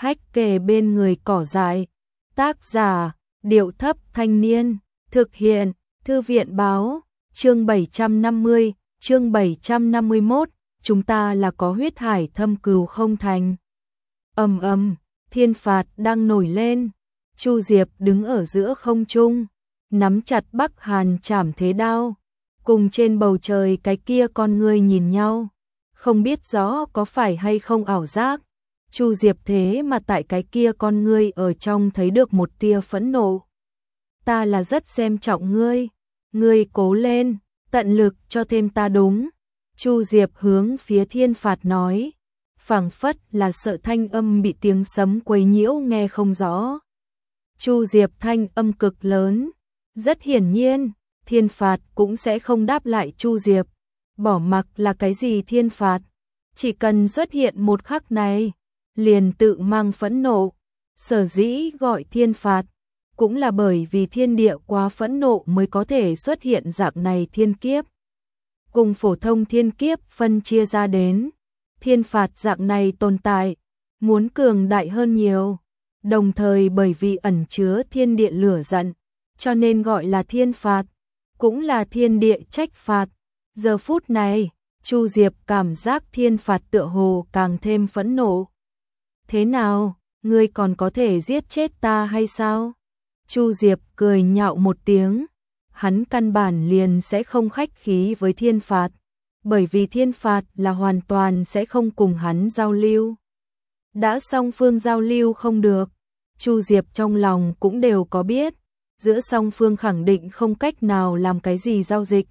hách kề bên người cỏ dại. Tác giả, Điệu Thấp Thanh Niên. Thực hiện, Thư viện Báo. Chương 750, chương 751. Chúng ta là có huyết hải thâm cừu không thành. Ầm ầm, thiên phạt đang nổi lên. Chu Diệp đứng ở giữa không trung, nắm chặt Bắc Hàn trảm thế đao, cùng trên bầu trời cái kia con người nhìn nhau, không biết rõ có phải hay không ảo giác. Chu Diệp thế mà tại cái kia con ngươi ở trong thấy được một tia phẫn nộ. Ta là rất xem trọng ngươi cố lên, tận lực cho thêm ta đúng. Chu Diệp hướng phía thiên phạt nói, phảng phất là sợ thanh âm bị tiếng sấm quấy nhiễu nghe không rõ. Chu Diệp thanh âm cực lớn, rất hiển nhiên, thiên phạt cũng sẽ không đáp lại Chu Diệp, bỏ mặc là cái gì thiên phạt, chỉ cần xuất hiện một khắc này, liền tự mang phẫn nộ. Sở dĩ gọi thiên phạt, cũng là bởi vì thiên địa quá phẫn nộ mới có thể xuất hiện dạng này thiên kiếp. Cùng phổ thông thiên kiếp phân chia ra đến, thiên phạt dạng này tồn tại, muốn cường đại hơn nhiều, đồng thời bởi vì ẩn chứa thiên địa lửa giận, cho nên gọi là thiên phạt, cũng là thiên địa trách phạt. Giờ phút này, Chu Diệp cảm giác thiên phạt tựa hồ càng thêm phẫn nộ. Thế nào, ngươi còn có thể giết chết ta hay sao? Chu Diệp cười nhạo một tiếng, hắn căn bản liền sẽ không khách khí với thiên phạt, bởi vì thiên phạt là hoàn toàn sẽ không cùng hắn giao lưu. Đã song phương giao lưu không được, Chu Diệp trong lòng cũng đều có biết, giữa song phương khẳng định không cách nào làm cái gì giao dịch.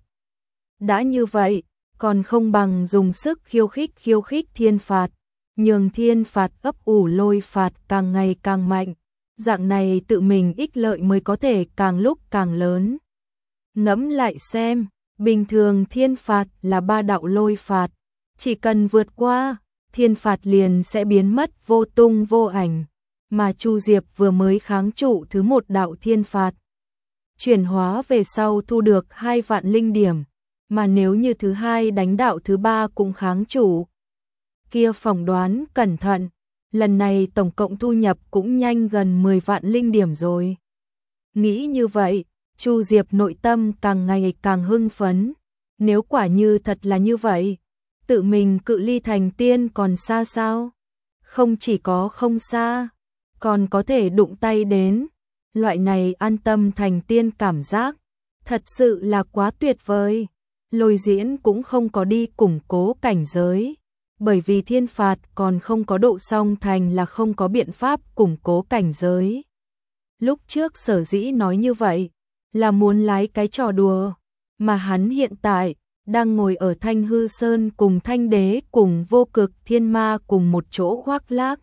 Đã như vậy, còn không bằng dùng sức khiêu khích thiên phạt, nhường thiên phạt ấp ủ lôi phạt càng ngày càng mạnh, dạng này tự mình ích lợi mới có thể càng lúc càng lớn. Ngẫm lại xem, bình thường thiên phạt là 3 đạo lôi phạt, chỉ cần vượt qua, thiên phạt liền sẽ biến mất vô tung vô ảnh, mà Chu Diệp vừa mới kháng trụ thứ 1 đạo thiên phạt. Chuyển hóa về sau thu được 2 vạn linh điểm, mà nếu như thứ 2 đánh đạo thứ 3 cũng kháng trụ, kia phỏng đoán cẩn thận, lần này tổng cộng thu nhập cũng nhanh gần 10 vạn linh điểm rồi. Nghĩ như vậy, Chu Diệp nội tâm càng ngày càng hưng phấn, nếu quả như thật là như vậy, tự mình cự ly thành tiên còn xa sao? Không chỉ có không xa, còn có thể đụng tay đến, loại này an tâm thành tiên cảm giác, thật sự là quá tuyệt vời. Lôi Diễn cũng không có đi củng cố cảnh giới, bởi vì thiên phạt còn không có độ song thành là không có biện pháp củng cố cảnh giới. Lúc trước sở dĩ nói như vậy, là muốn lái cái trò đùa, mà hắn hiện tại đang ngồi ở Thanh Hư Sơn cùng Thanh Đế cùng Vô Cực Thiên Ma cùng một chỗ khoác lác.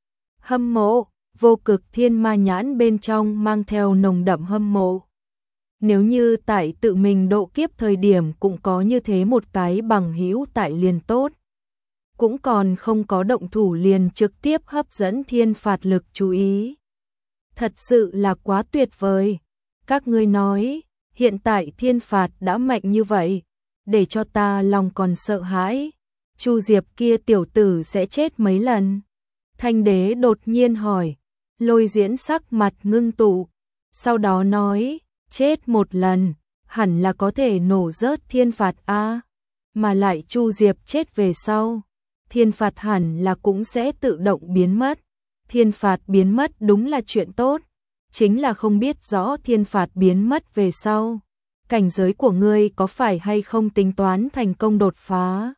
Hâm mộ, Vô Cực Thiên Ma nhãn bên trong mang theo nồng đậm hâm mộ. Nếu như tại tự mình độ kiếp thời điểm cũng có như thế một cái bằng hữu tại liền tốt. Cũng còn không có động thủ liền trực tiếp hấp dẫn thiên phạt lực chú ý. Thật sự là quá tuyệt vời. Các ngươi nói, hiện tại thiên phạt đã mạnh như vậy, để cho ta lòng còn sợ hãi. Chu Diệp kia tiểu tử sẽ chết mấy lần? Thanh Đế đột nhiên hỏi. Lôi Diễn sắc mặt ngưng tụ, sau đó nói, chết một lần, hẳn là có thể nổ rớt thiên phạt a, mà lại Chu Diệp chết về sau, thiên phạt hẳn là cũng sẽ tự động biến mất. Thiên phạt biến mất đúng là chuyện tốt, chính là không biết rõ thiên phạt biến mất về sau, cảnh giới của ngươi có phải hay không tính toán thành công đột phá.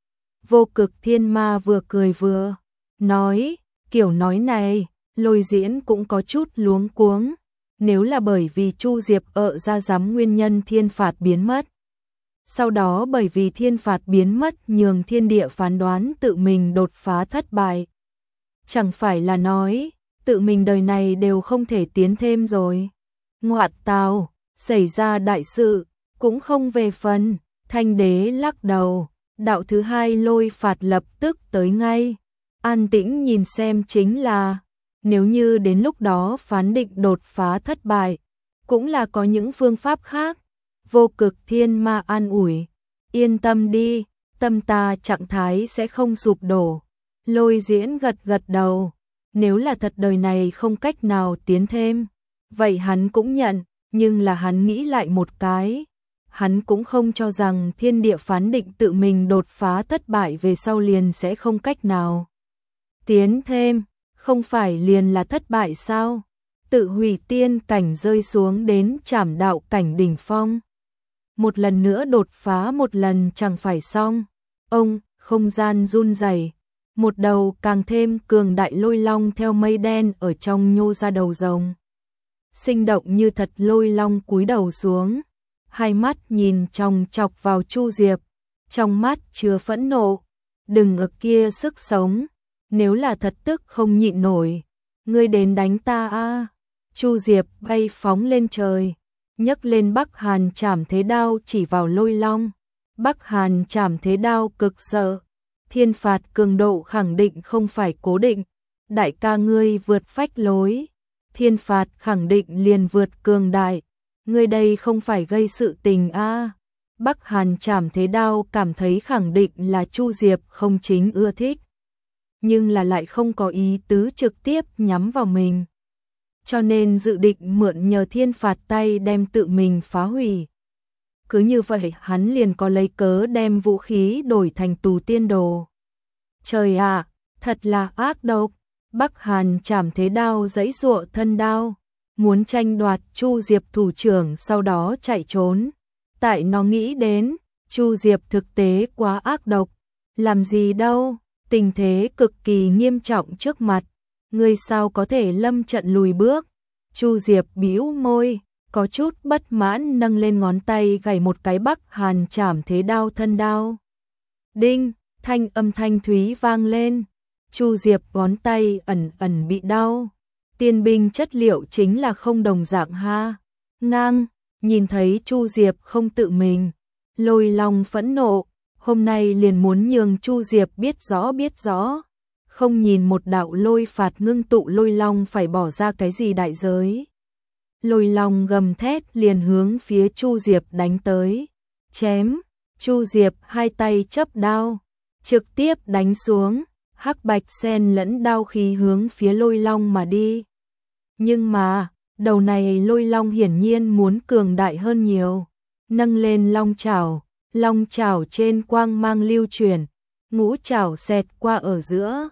Vô Cực Thiên Ma vừa cười vừa nói, kiểu nói này, Lôi Diễn cũng có chút luống cuống, nếu là bởi vì Chu Diệp ra dám nguyên nhân thiên phạt biến mất. Sau đó bởi vì thiên phạt biến mất nhường thiên địa phán đoán tự mình đột phá thất bại. Chẳng phải là nói, tự mình đời này đều không thể tiến thêm rồi. Ngoạn tào, xảy ra đại sự, cũng không về phần. Thanh Đế lắc đầu, đạo thứ 2 lôi phạt lập tức tới ngay. An tĩnh nhìn xem chính là, nếu như đến lúc đó phán định đột phá thất bại, cũng là có những phương pháp khác. Vô Cực Thiên Ma an ủi, yên tâm đi, tâm ta trạng thái sẽ không sụp đổ. Lôi Diễn gật gật đầu, Nếu là thật đời này không cách nào tiến thêm, vậy hắn cũng nhận, nhưng là hắn nghĩ lại một cái. Hắn cũng không cho rằng thiên địa phán định tự mình đột phá thất bại về sau liền sẽ không cách nào tiến thêm, không phải liền là thất bại sao? Tự hủy tiên cảnh rơi xuống đến trảm đạo cảnh đỉnh phong. Một lần nữa đột phá một lần chẳng phải xong. Ông, không gian run rẩy, một đầu càng thêm cường đại lôi long theo mây đen ở trong nhô ra đầu rồng. Sinh động như thật lôi long cúi đầu xuống, hai mắt nhìn chòng chọc vào Chu Diệp, trong mắt chứa phẫn nộ, đừng ở kia sức sống, nếu là thật tức không nhịn nổi, ngươi đến đánh ta a. Chu Diệp bay phóng lên trời, nhấc lên Bắc Hàn Trảm Thế Đao chỉ vào lôi long. Bắc Hàn Trảm Thế Đao cực sợ, thiên phạt cường độ khẳng định không phải cố định, đại ca ngươi vượt phách lối, thiên phạt khẳng định liền vượt cường đại, ngươi đây không phải gây sự tình a. Bắc Hàn Trảm Thế Đao cảm thấy khẳng định là Chu Diệp không chính ưa thích, nhưng là lại không có ý tứ trực tiếp nhắm vào mình, cho nên dự định mượn nhờ thiên phạt tay đem tự mình phá hủy. Cứ như vậy hắn liền có lấy cớ đem vũ khí đổi thành tù tiên đồ. Trời ạ, thật là ác độc. Bắc Hàn Trảm Thế Đao giãy giụa thân đao, muốn tranh đoạt Chu Diệp thủ trưởng sau đó chạy trốn. Tại nó nghĩ đến, Chu Diệp thực tế quá ác độc, làm gì đâu, tình thế cực kỳ nghiêm trọng trước mặt, ngươi sao có thể lâm trận lùi bước. Chu Diệp bĩu môi, có chút bất mãn nâng lên ngón tay gảy một cái Bắc Hàn Trảm Thế Đao thân đao. Đinh, thanh âm thanh thúy vang lên. Chu Diệp ngón tay ẩn ẩn bị đau. Tiên binh chất liệu chính là không đồng dạng ha. Ngang, nhìn thấy Chu Diệp không tự mình, lôi long phẫn nộ, hôm nay liền muốn nhường Chu Diệp biết rõ. Không nhìn một đạo lôi phạt ngưng tụ lôi long phải bỏ ra cái gì đại giới. Lôi long gầm thét liền hướng phía Chu Diệp đánh tới. Chém, Chu Diệp hai tay chấp đao, trực tiếp đánh xuống, hắc bạch xen lẫn đao khí hướng phía lôi long mà đi. Nhưng mà, đầu này lôi long hiển nhiên muốn cường đại hơn nhiều. Nâng lên long chảo trên quang mang lưu chuyển, ngũ chảo xẹt qua ở giữa.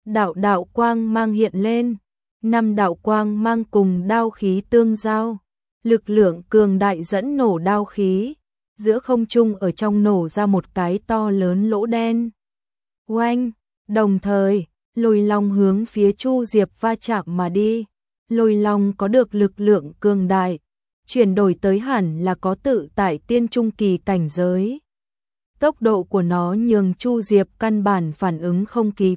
Đạo quang mang hiện lên, 5 đạo quang mang cùng đao khí tương giao, lực lượng cường đại dẫn nổ đao khí, giữa không trung ở trong nổ ra một cái to lớn lỗ đen. Oanh, đồng thời, lôi long hướng phía Chu Diệp va chạm mà đi. Lôi long có được lực lượng cường đại, chuyển đổi tới hẳn là có tự tại tiên trung kỳ cảnh giới. Tốc độ của nó nhường Chu Diệp căn bản phản ứng không kịp.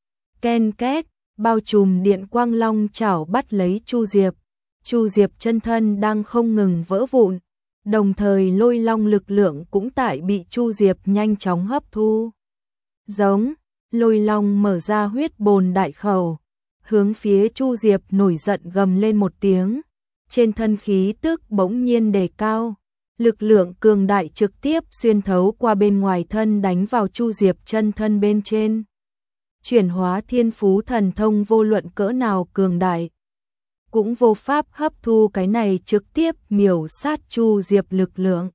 Ken két, bao trùm điện quang long chảo bắt lấy Chu Diệp. Chu Diệp chân thân đang không ngừng vỡ vụn, đồng thời lôi long lực lượng cũng tại bị Chu Diệp nhanh chóng hấp thu. Giống, lôi long mở ra huyết bồn đại khẩu, hướng phía Chu Diệp nổi giận gầm lên một tiếng. Trên thân khí tức bỗng nhiên đề cao, lực lượng cường đại trực tiếp xuyên thấu qua bên ngoài thân đánh vào Chu Diệp chân thân bên trên. Chuyển hóa thiên phú thần thông vô luận cỡ nào cường đại, cũng vô pháp hấp thu cái này trực tiếp miểu sát Chu Diệp lực lượng.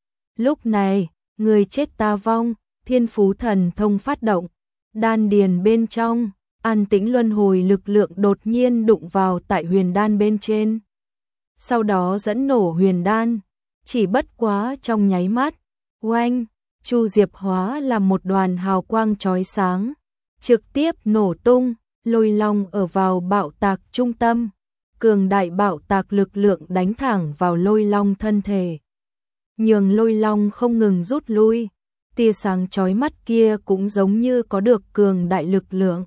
Lúc này, người chết ta vong, thiên phú thần thông phát động, đan điền bên trong, an tĩnh luân hồi lực lượng đột nhiên đụng vào tại huyền đan bên trên. Sau đó dẫn nổ huyền đan, chỉ bất quá trong nháy mắt, oanh, Chu Diệp hóa làm một đoàn hào quang chói sáng, trực tiếp nổ tung, lôi long ở vào bạo tạc trung tâm, cường đại bạo tạc lực lượng đánh thẳng vào lôi long thân thể, nhường lôi long không ngừng rút lui, tia sáng chói mắt kia cũng giống như có được cường đại lực lượng,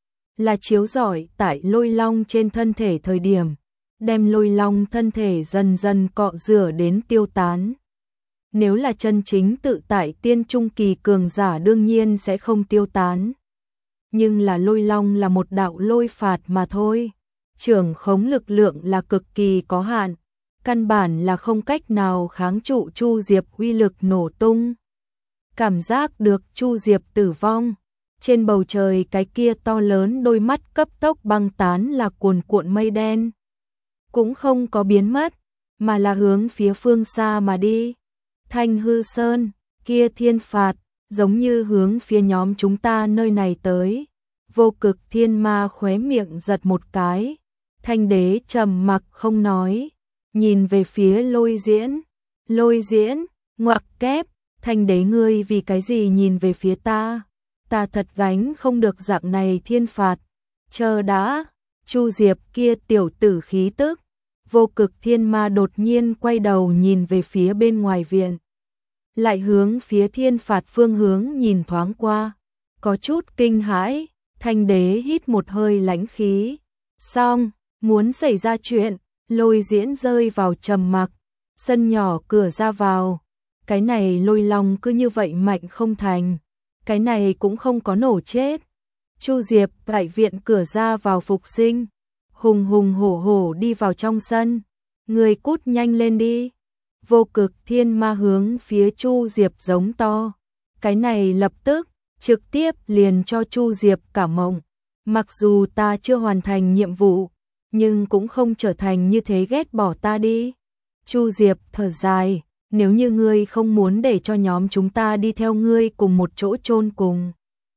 là chiếu rọi tại lôi long trên thân thể thời điểm, đem lôi long thân thể dần dần cọ rửa đến tiêu tán. Nếu là chân chính tự tại tiên trung kỳ cường giả đương nhiên sẽ không tiêu tán. Nhưng là lôi long là một đạo lôi phạt mà thôi. Trưởng khống lực lượng là cực kỳ có hạn. Căn bản là không cách nào kháng trụ Chu Diệp uy lực nổ tung. Cảm giác được Chu Diệp tử vong. Trên bầu trời cái kia to lớn đôi mắt cấp tốc băng tán là cuồn cuộn mây đen. Cũng không có biến mất, mà là hướng phía phương xa mà đi. Thanh Hư Sơn, kia thiên phạt, giống như hướng phía nhóm chúng ta nơi này tới. Vô Cực Thiên Ma khóe miệng giật một cái. Thanh đế trầm mặc không nói, nhìn về phía Lôi Diễn. Lôi Diễn, ngoặc kép, Thanh đế ngươi vì cái gì nhìn về phía ta? Ta thật gánh không được dạng này thiên phạt. Chờ đã, Chu Diệp kia tiểu tử khí tức. Vô Cực Thiên Ma đột nhiên quay đầu nhìn về phía bên ngoài viện. Lại hướng phía thiên phạt phương hướng nhìn thoáng qua. Có chút kinh hãi, Thanh đế hít một hơi lãnh khí. Xong, muốn xảy ra chuyện, Lôi Diễn rơi vào trầm mặc. Sân nhỏ cửa ra vào. Cái này Lôi Long cứ như vậy mạnh không thành. Cái này cũng không có nổ chết. Chu Diệp tại viện cửa ra vào phục sinh. Hùng hùng hổ hổ đi vào trong sân. Người cút nhanh lên đi. Vô Cực Thiên Ma hướng phía Chu Diệp giống to. Cái này lập tức, trực tiếp liền cho Chu Diệp cả mộng. Mặc dù ta chưa hoàn thành nhiệm vụ, nhưng cũng không trở thành như thế ghét bỏ ta đi. Chu Diệp thở dài, nếu như ngươi không muốn để cho nhóm chúng ta đi theo ngươi cùng một chỗ chôn cùng.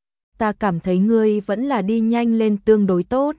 Ta cảm thấy ngươi vẫn là đi nhanh lên tương đối tốt.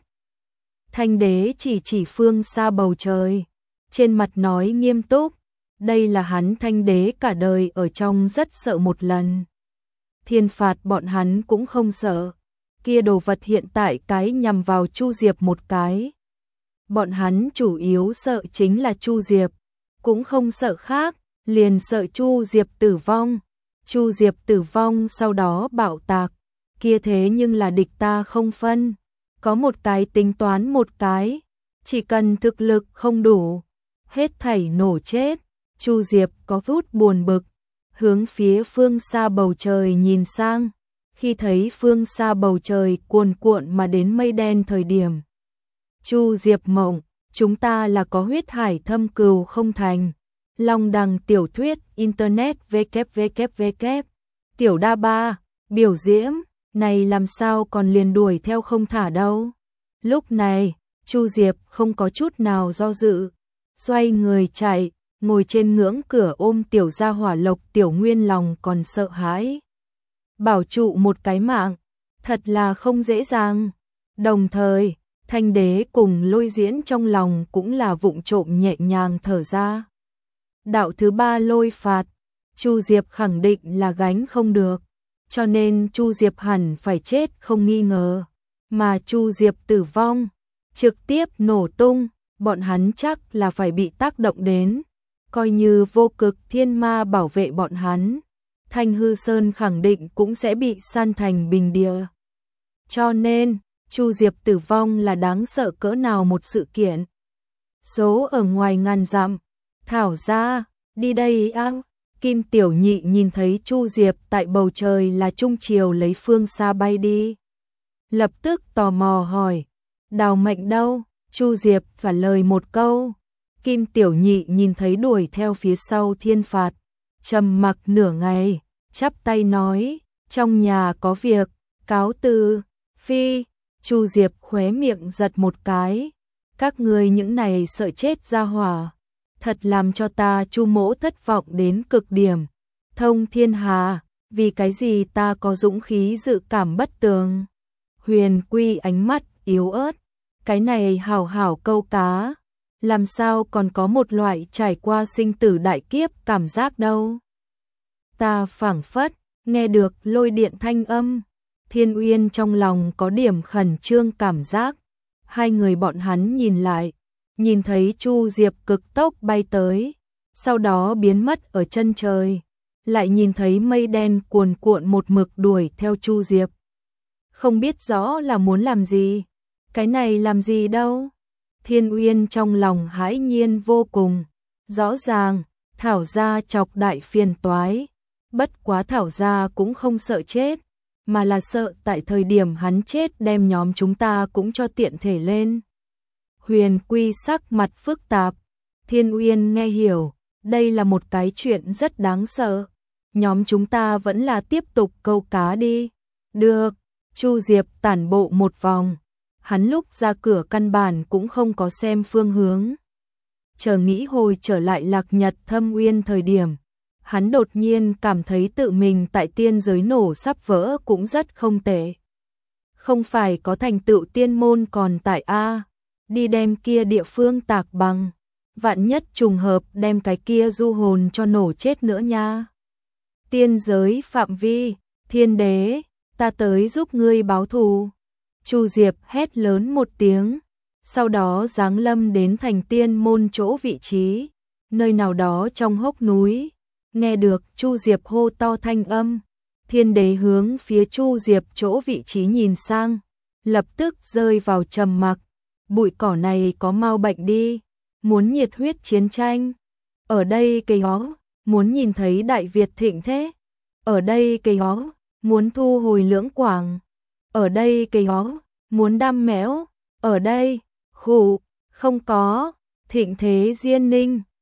Thanh đế chỉ phương xa bầu trời, trên mặt nói nghiêm túc, đây là hắn Thanh đế cả đời ở trong rất sợ một lần. Thiên phạt bọn hắn cũng không sợ, kia đồ vật hiện tại cái nhằm vào Chu Diệp một cái. Bọn hắn chủ yếu sợ chính là Chu Diệp, cũng không sợ khác, liền sợ Chu Diệp tử vong. Chu Diệp tử vong sau đó bạo tạc, kia thế nhưng là địch ta không phân. Có một cái tính toán một cái, chỉ cần thực lực không đủ, hết thảy nổ chết. Chu Diệp có chút buồn bực, hướng phía phương xa bầu trời nhìn sang, khi thấy phương xa bầu trời cuồn cuộn mà đến mây đen thời điểm. Chu Diệp mộng, chúng ta là có huyết hải thâm cừu không thành. Long đằng tiểu thuyết internet www. Tiểu đa ba, biểu diễm, này làm sao còn liền đuổi theo không thả đâu. Lúc này, Chu Diệp không có chút nào do dự, xoay người chạy, ngồi trên ngưỡng cửa ôm tiểu gia hỏa Lộc Tiểu Nguyên lòng còn sợ hãi. Bảo trụ một cái mạng, thật là không dễ dàng. Đồng thời, Thanh đế cùng Lôi Diễn trong lòng cũng là vụng trộm nhẹ nhàng thở ra. Đạo thứ ba lôi phạt, Chu Diệp khẳng định là gánh không được, cho nên Chu Diệp hẳn phải chết không nghi ngờ, mà Chu Diệp tử vong, trực tiếp nổ tung, bọn hắn chắc là phải bị tác động đến, coi như Vô Cực Thiên Ma bảo vệ bọn hắn, Thanh Hư Sơn khẳng định cũng sẽ bị san thành bình địa. Cho nên, Chu Diệp tử vong là đáng sợ cỡ nào một sự kiện. Số ở ngoài ngàn dặm, Thảo ra, đi đây ăn. Kim Tiểu Nhị nhìn thấy Chu Diệp tại bầu trời là trung chiều lấy phương xa bay đi. Lập tức tò mò hỏi, Đào Mệnh đâu? Chu Diệp trả lời một câu. Kim Tiểu Nhị nhìn thấy đuổi theo phía sau thiên phạt, trầm mặc nửa ngày, chắp tay nói, trong nhà có việc, cáo từ. Phi, Chu Diệp khóe miệng giật một cái, các ngươi những này sợ chết ra hỏa, thật làm cho ta Chu mỗ thất vọng đến cực điểm. Thông thiên hà, vì cái gì ta có dũng khí dự cảm bất tường. Huyền Quy ánh mắt yếu ớt, cái này hảo hảo câu cá, làm sao còn có một loại trải qua sinh tử đại kiếp cảm giác đâu. Ta phảng phất, nghe được lôi điện thanh âm, Thiên Uyên trong lòng có điểm khẩn trương cảm giác. Hai người bọn hắn nhìn lại, nhìn thấy Chu Diệp cực tốc bay tới, sau đó biến mất ở chân trời, lại nhìn thấy mây đen cuồn cuộn một mực đuổi theo Chu Diệp. Không biết rõ là muốn làm gì, cái này làm gì đâu. Thiên Uyên trong lòng hãi nhiên vô cùng, rõ ràng, Thảo gia chọc đại phiền toái, bất quá Thảo gia cũng không sợ chết, mà là sợ tại thời điểm hắn chết đem nhóm chúng ta cũng cho tiện thể lên. Huyền Quy sắc mặt phức tạp, Thiên Uyên nghe hiểu, đây là một cái chuyện rất đáng sợ. Nhóm chúng ta vẫn là tiếp tục câu cá đi. Được, Chu Diệp tản bộ một vòng, hắn lúc ra cửa căn bản cũng không có xem phương hướng. Chờ nghĩ hồi trở lại Lạc Nhật Thâm Uyên thời điểm, hắn đột nhiên cảm thấy tự mình tại tiên giới nổ sắp vỡ cũng rất không tệ. Không phải có thành tựu tiên môn còn tại A, đi đem kia địa phương tạc bằng, vạn nhất trùng hợp đem cái kia du hồn cho nổ chết nữa nha. Tiên giới phạm vi, Thiên Đế, ta tới giúp ngươi báo thù. Chu Diệp hét lớn một tiếng, sau đó giáng lâm đến thành tiên môn chỗ vị trí, nơi nào đó trong hốc núi. Nghe được Chu Diệp hô to thanh âm, Thiên Đế hướng phía Chu Diệp chỗ vị trí nhìn sang, lập tức rơi vào trầm mặc. Bụi cỏ này có mau bệnh đi, muốn nhiệt huyết chiến tranh. Ở đây cây ó, muốn nhìn thấy Đại Việt thịnh thế. Ở đây cây ó, muốn thu hồi Lưỡng Quảng. Ở đây cây ó, muốn đam mẽo. Ở đây, khụ, không có, thịnh thế Diên Ninh.